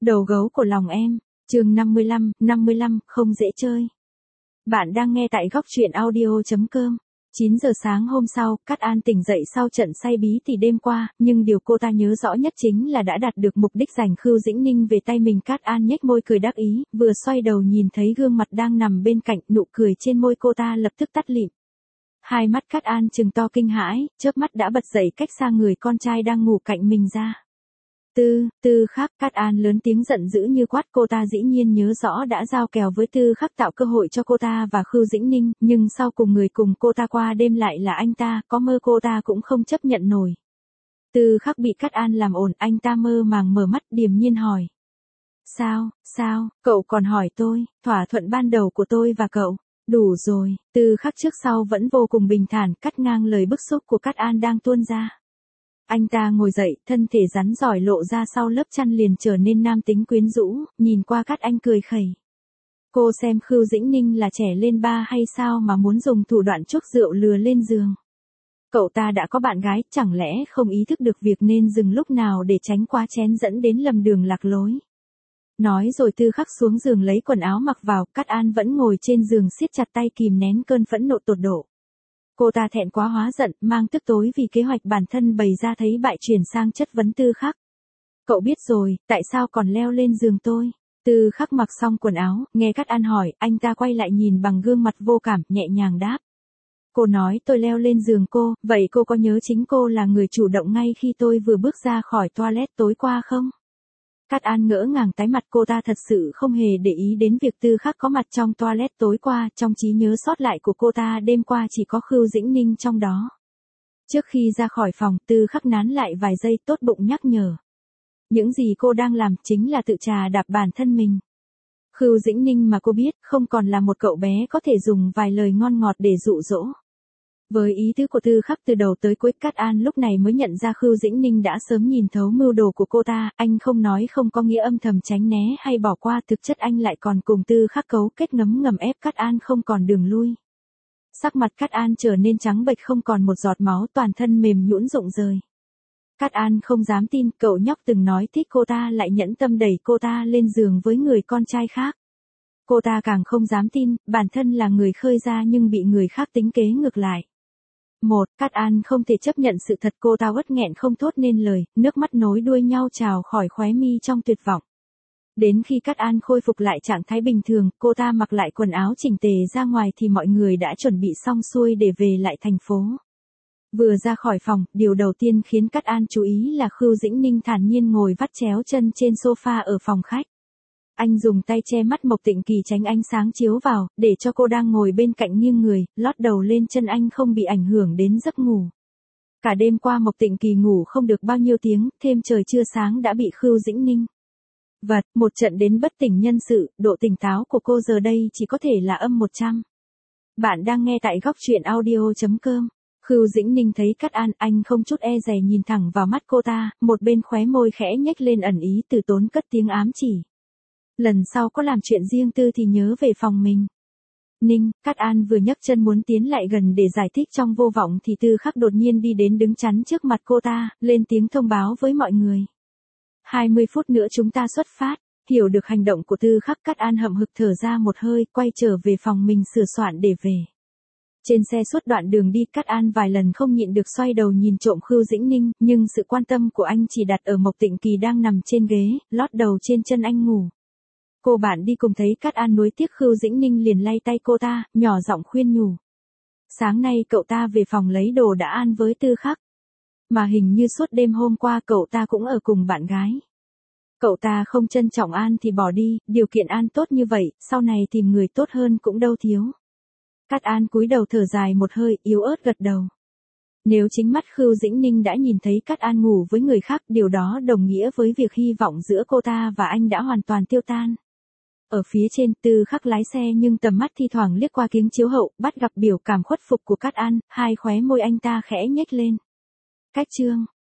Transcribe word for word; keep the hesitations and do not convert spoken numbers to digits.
Đầu gấu của lòng em, chương năm mươi lăm, năm mươi lăm, không dễ chơi. Bạn đang nghe tại góc truyện audio.com. chín giờ sáng hôm sau, Cát An tỉnh dậy sau trận say bí tỉ đêm qua, nhưng điều cô ta nhớ rõ nhất chính là đã đạt được mục đích giành Khưu Dĩnh Ninh về tay mình. Cát An nhếch môi cười đắc ý, vừa xoay đầu nhìn thấy gương mặt đang nằm bên cạnh, nụ cười trên môi cô ta lập tức tắt lịm. Hai mắt Cát An trừng to kinh hãi, chớp mắt đã bật dậy cách xa người con trai đang ngủ cạnh mình ra. Tư, Tư Khắc. Cát An lớn tiếng giận dữ như quát. Cô ta dĩ nhiên nhớ rõ đã giao kèo với Tư Khắc tạo cơ hội cho cô ta và Khưu Dĩnh Ninh, nhưng sau cùng người cùng cô ta qua đêm lại là anh ta, có mơ cô ta cũng không chấp nhận nổi. Tư Khắc bị Cát An làm ổn, anh ta mơ màng mở mắt điềm nhiên hỏi. Sao, sao, cậu còn hỏi tôi, thỏa thuận ban đầu của tôi và cậu, đủ rồi. Tư Khắc trước sau vẫn vô cùng bình thản, cắt ngang lời bức xúc của Cát An đang tuôn ra. Anh ta ngồi dậy, thân thể rắn giỏi lộ ra sau lớp chăn liền trở nên nam tính quyến rũ, nhìn qua Cát Anh cười khẩy. Cô xem Khưu Dĩnh Ninh là trẻ lên ba hay sao mà muốn dùng thủ đoạn chuốc rượu lừa lên giường. Cậu ta đã có bạn gái, chẳng lẽ không ý thức được việc nên dừng lúc nào để tránh quá chén dẫn đến lầm đường lạc lối. Nói rồi Tư Khắc xuống giường lấy quần áo mặc vào, Cát An vẫn ngồi trên giường siết chặt tay kìm nén cơn phẫn nộ tột độ. Cô ta thẹn quá hóa giận, mang tức tối vì kế hoạch bản thân bày ra thấy bại chuyển sang chất vấn Tư Khắc. Cậu biết rồi, tại sao còn leo lên giường tôi? Tư Khắc mặc xong quần áo, nghe Cát An hỏi, anh ta quay lại nhìn bằng gương mặt vô cảm, nhẹ nhàng đáp. Cô nói tôi leo lên giường cô, vậy cô có nhớ chính cô là người chủ động ngay khi tôi vừa bước ra khỏi toilet tối qua không? Cát An ngỡ ngàng tái mặt, cô ta thật sự không hề để ý đến việc Tư Khắc có mặt trong toilet tối qua, trong trí nhớ sót lại của cô ta đêm qua chỉ có Khưu Dĩnh Ninh trong đó. Trước khi ra khỏi phòng, Tư Khắc nán lại vài giây tốt bụng nhắc nhở. Những gì cô đang làm chính là tự trà đạp bản thân mình. Khưu Dĩnh Ninh mà cô biết không còn là một cậu bé có thể dùng vài lời ngon ngọt để dụ dỗ. Với ý tứ của Tư Khắc từ đầu tới cuối, Cát An lúc này mới nhận ra Khưu Dĩnh Ninh đã sớm nhìn thấu mưu đồ của cô ta, anh không nói không có nghĩa âm thầm tránh né hay bỏ qua, thực chất anh lại còn cùng Tư Khắc cấu kết ngấm ngầm ép Cát An không còn đường lui. Sắc mặt Cát An trở nên trắng bệch không còn một giọt máu, toàn thân mềm nhũn rụng rời. Cát An không dám tin, cậu nhóc từng nói thích cô ta lại nhẫn tâm đẩy cô ta lên giường với người con trai khác. Cô ta càng không dám tin, bản thân là người khơi ra nhưng bị người khác tính kế ngược lại. Một, Cát An không thể chấp nhận sự thật, cô ta uất nghẹn không thốt nên lời, nước mắt nối đuôi nhau trào khỏi khóe mi trong tuyệt vọng. Đến khi Cát An khôi phục lại trạng thái bình thường, cô ta mặc lại quần áo chỉnh tề ra ngoài thì mọi người đã chuẩn bị xong xuôi để về lại thành phố. Vừa ra khỏi phòng, điều đầu tiên khiến Cát An chú ý là Khưu Dĩnh Ninh thản nhiên ngồi vắt chéo chân trên sofa ở phòng khách. Anh dùng tay che mắt Mộc Tịnh Kỳ tránh ánh sáng chiếu vào, để cho cô đang ngồi bên cạnh nghiêng người, lót đầu lên chân anh không bị ảnh hưởng đến giấc ngủ. Cả đêm qua Mộc Tịnh Kỳ ngủ không được bao nhiêu tiếng, thêm trời chưa sáng đã bị Khưu Dĩnh Ninh vật, một trận đến bất tỉnh nhân sự, độ tỉnh táo của cô giờ đây chỉ có thể là âm một trăm. Bạn đang nghe tại góc truyện audio.com. Khưu Dĩnh Ninh thấy Cát An, anh không chút e dè nhìn thẳng vào mắt cô ta, một bên khóe môi khẽ nhếch lên ẩn ý từ tốn cất tiếng ám chỉ. Lần sau có làm chuyện riêng tư thì nhớ về phòng mình. Ninh, Cát An vừa nhấc chân muốn tiến lại gần để giải thích trong vô vọng thì Tư Khắc đột nhiên đi đến đứng chắn trước mặt cô ta, lên tiếng thông báo với mọi người. hai mươi phút nữa chúng ta xuất phát. Hiểu được hành động của Tư Khắc, Cát An hậm hực thở ra một hơi, quay trở về phòng mình sửa soạn để về. Trên xe suốt đoạn đường đi, Cát An vài lần không nhịn được xoay đầu nhìn trộm Khưu Dĩnh Ninh, nhưng sự quan tâm của anh chỉ đặt ở Mộc Tịnh Kỳ đang nằm trên ghế, lót đầu trên chân anh ngủ. Cô bạn đi cùng thấy Cát An nuối tiếc Khưu Dĩnh Ninh liền lay tay cô ta, nhỏ giọng khuyên nhủ. Sáng nay cậu ta về phòng lấy đồ đã an với Tư Khắc. Mà hình như suốt đêm hôm qua cậu ta cũng ở cùng bạn gái. Cậu ta không trân trọng An thì bỏ đi, điều kiện An tốt như vậy, sau này tìm người tốt hơn cũng đâu thiếu. Cát An cúi đầu thở dài một hơi, yếu ớt gật đầu. Nếu chính mắt Khưu Dĩnh Ninh đã nhìn thấy Cát An ngủ với người khác, điều đó đồng nghĩa với việc hy vọng giữa cô ta và anh đã hoàn toàn tiêu tan. Ở phía trên, Tư Khắc lái xe nhưng tầm mắt thi thoảng liếc qua kính chiếu hậu, bắt gặp biểu cảm khuất phục của Cát An, hai khóe môi anh ta khẽ nhếch lên. Cách chương,